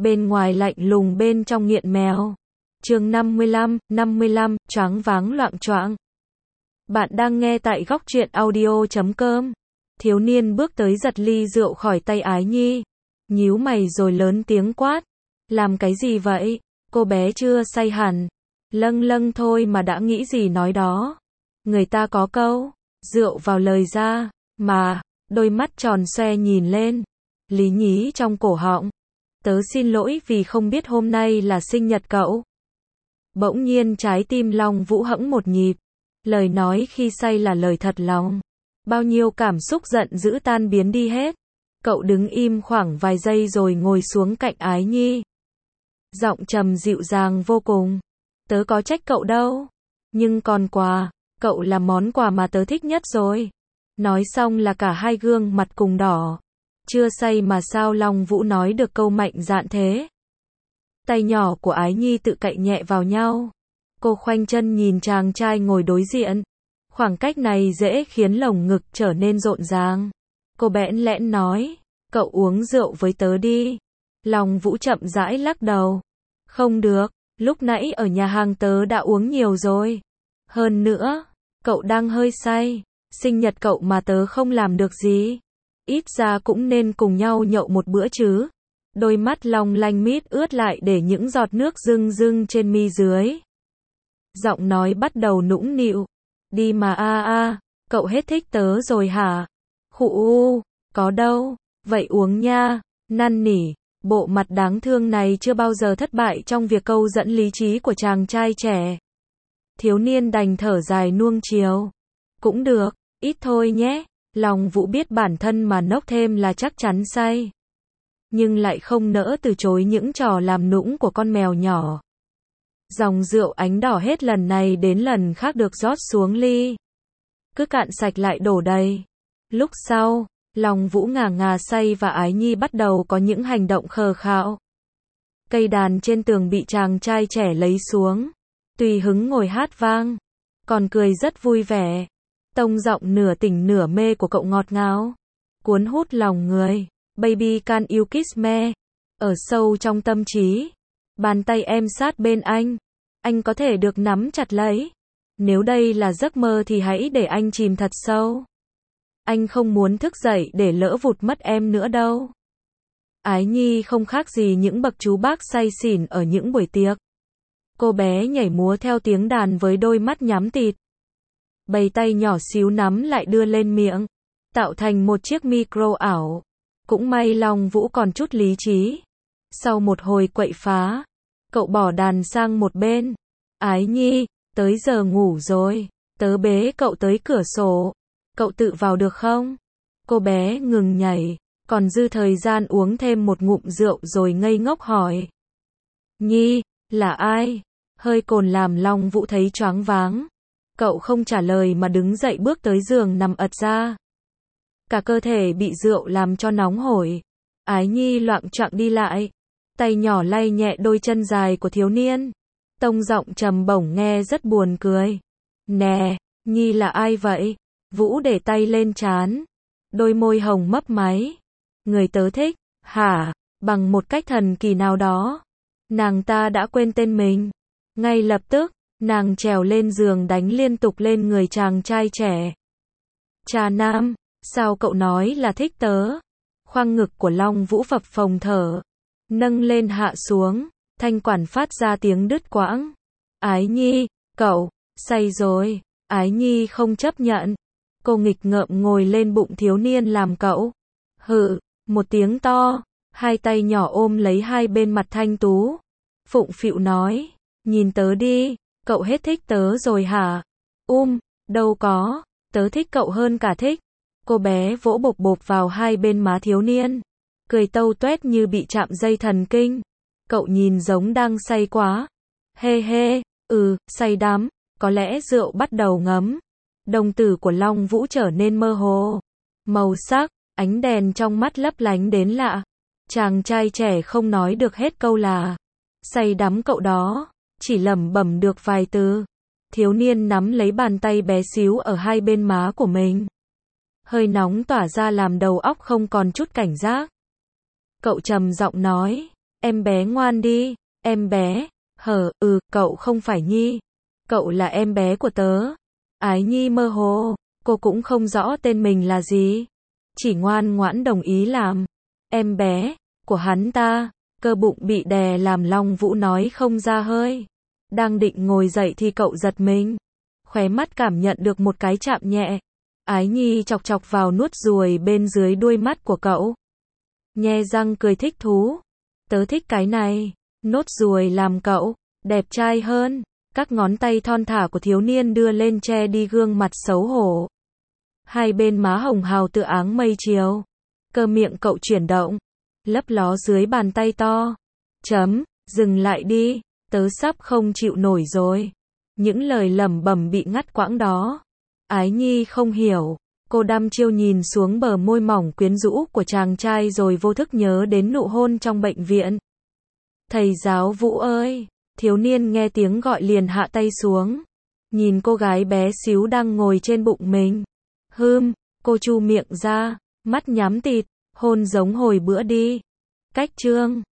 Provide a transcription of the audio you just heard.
bên ngoài lạnh lùng bên trong nghiện mèo. Chương 55, choáng váng loạng choạng. Bạn đang nghe tại Góc Truyện Audio.com. Thiếu niên bước tới giật ly rượu khỏi tay Ái Nhi, nhíu mày rồi lớn tiếng quát. Làm cái gì vậy? Cô bé chưa say hẳn. Lâng lâng thôi mà đã nghĩ gì nói đó. Người ta có câu, rượu vào lời ra, mà, đôi mắt tròn xoe nhìn lên. Lý nhí trong cổ họng. Tớ xin lỗi vì không biết hôm nay là sinh nhật cậu. Bỗng nhiên trái tim Long Vũ hẫng một nhịp. Lời nói khi say là lời thật lòng. Bao nhiêu cảm xúc giận dữ tan biến đi hết. Cậu đứng im khoảng vài giây rồi ngồi xuống cạnh Ái Nhi. Giọng trầm dịu dàng vô cùng. Tớ có trách cậu đâu. Nhưng còn quà, cậu là món quà mà tớ thích nhất rồi. Nói xong là cả hai gương mặt cùng đỏ. Chưa say mà sao Long Vũ nói được câu mạnh dạn thế. Tay nhỏ của Ái Nhi tự cậy nhẹ vào nhau. Cô khoanh chân nhìn chàng trai ngồi đối diện. Khoảng cách này dễ khiến lồng ngực trở nên rộn ràng. Cô bẽn lẽn nói, cậu uống rượu với tớ đi. Long Vũ chậm rãi lắc đầu. Không được, lúc nãy ở nhà hàng tớ đã uống nhiều rồi. Hơn nữa, cậu đang hơi say. Sinh nhật cậu mà tớ không làm được gì. Ít ra cũng nên cùng nhau nhậu một bữa chứ. Đôi mắt long lanh mít ướt lại để những giọt nước rưng rưng trên mi dưới. Giọng nói bắt đầu nũng nịu. Đi mà cậu hết thích tớ rồi hả? Khụ có đâu, vậy uống nha, năn nỉ. Bộ mặt đáng thương này chưa bao giờ thất bại trong việc câu dẫn lý trí của chàng trai trẻ. Thiếu niên đành thở dài nuông chiều. Cũng được, ít thôi nhé. Long Vũ biết bản thân mà nốc thêm là chắc chắn say. Nhưng lại không nỡ từ chối những trò làm nũng của con mèo nhỏ. Dòng rượu ánh đỏ hết lần này đến lần khác được rót xuống ly. Cứ cạn sạch lại đổ đầy. Lúc sau, Long Vũ ngà ngà say và Ái Nhi bắt đầu có những hành động khờ khạo. Cây đàn trên tường bị chàng trai trẻ lấy xuống. Tùy hứng ngồi hát vang. Còn cười rất vui vẻ. Tông giọng nửa tỉnh nửa mê của cậu ngọt ngào. Cuốn hút lòng người. Baby can you kiss me? Ở sâu trong tâm trí. Bàn tay em sát bên anh. Anh có thể được nắm chặt lấy. Nếu đây là giấc mơ thì hãy để anh chìm thật sâu. Anh không muốn thức dậy để lỡ vụt mất em nữa đâu. Ái Nhi không khác gì những bậc chú bác say xỉn ở những buổi tiệc. Cô bé nhảy múa theo tiếng đàn với đôi mắt nhắm tịt. Bầy tay nhỏ xíu nắm lại đưa lên miệng. Tạo thành một chiếc micro ảo. Cũng may Long Vũ còn chút lý trí. Sau một hồi quậy phá, cậu bỏ đàn sang một bên. Ái Nhi, tới giờ ngủ rồi. Tớ bế cậu tới cửa sổ. Cậu tự vào được không? Cô bé ngừng nhảy, còn dư thời gian uống thêm một ngụm rượu rồi ngây ngốc hỏi. Nhi, là ai? Hơi cồn làm Long Vũ thấy choáng váng. Cậu không trả lời mà đứng dậy bước tới giường nằm ật ra. Cả cơ thể bị rượu làm cho nóng hổi. Ái Nhi loạng choạng đi lại. Tay nhỏ lay nhẹ đôi chân dài của thiếu niên. Tông giọng trầm bổng nghe rất buồn cười. Nè, Nhi là ai vậy? Vũ để tay lên trán. Đôi môi hồng mấp máy. Người tớ thích, hả? Bằng một cách thần kỳ nào đó. Nàng ta đã quên tên mình. Ngay lập tức, nàng trèo lên giường đánh liên tục lên người chàng trai trẻ. Trà nam, sao cậu nói là thích tớ? Khoang ngực của Long Vũ phập phồng thở. Nâng lên hạ xuống, thanh quản phát ra tiếng đứt quãng. Ái Nhi, cậu, say rồi. Ái Nhi không chấp nhận. Cô nghịch ngợm ngồi lên bụng thiếu niên làm cậu. Hự, một tiếng to, hai tay nhỏ ôm lấy hai bên mặt thanh tú. Phụng phịu nói, nhìn tớ đi, cậu hết thích tớ rồi hả? Đâu có, tớ thích cậu hơn cả thích. Cô bé vỗ bộp bộp vào hai bên má thiếu niên. Cười tâu tuét như bị chạm dây thần kinh. Cậu nhìn giống đang say quá. Hê, say đắm, có lẽ rượu bắt đầu ngấm. Đồng tử của Long Vũ trở nên mơ hồ. Màu sắc, ánh đèn trong mắt lấp lánh đến lạ. Chàng trai trẻ không nói được hết câu là say đắm cậu đó, chỉ lẩm bẩm được vài từ. Thiếu niên nắm lấy bàn tay bé xíu ở hai bên má của mình. Hơi nóng tỏa ra làm đầu óc không còn chút cảnh giác. Cậu trầm giọng nói, Em bé ngoan đi, em bé. Cậu không phải Nhi. Cậu là em bé của tớ. Ái Nhi mơ hồ, cô cũng không rõ tên mình là gì. Chỉ ngoan ngoãn đồng ý làm em bé của hắn ta. Cơ bụng bị đè làm Long Vũ nói không ra hơi. Đang định ngồi dậy thì cậu giật mình. Khóe mắt cảm nhận được một cái chạm nhẹ. Ái Nhi chọc chọc vào nuốt ruồi bên dưới đuôi mắt của cậu. Nhe răng cười thích thú. Tớ thích cái này. Nốt ruồi làm cậu đẹp trai hơn. Các ngón tay thon thả của thiếu niên đưa lên che đi gương mặt xấu hổ. Hai bên má hồng hào tựa áng mây chiều. Cơ miệng cậu chuyển động, lấp ló dưới bàn tay to. Dừng lại đi, tớ sắp không chịu nổi rồi. Những lời lẩm bẩm bị ngắt quãng đó. Ái Nhi không hiểu, cô đăm chiêu nhìn xuống bờ môi mỏng quyến rũ của chàng trai rồi vô thức nhớ đến nụ hôn trong bệnh viện. Thầy giáo Vũ ơi! Thiếu niên nghe tiếng gọi liền hạ tay xuống. Nhìn cô gái bé xíu đang ngồi trên bụng mình. Cô chu miệng ra, mắt nhắm tịt, hôn giống hồi bữa đi. Cách chương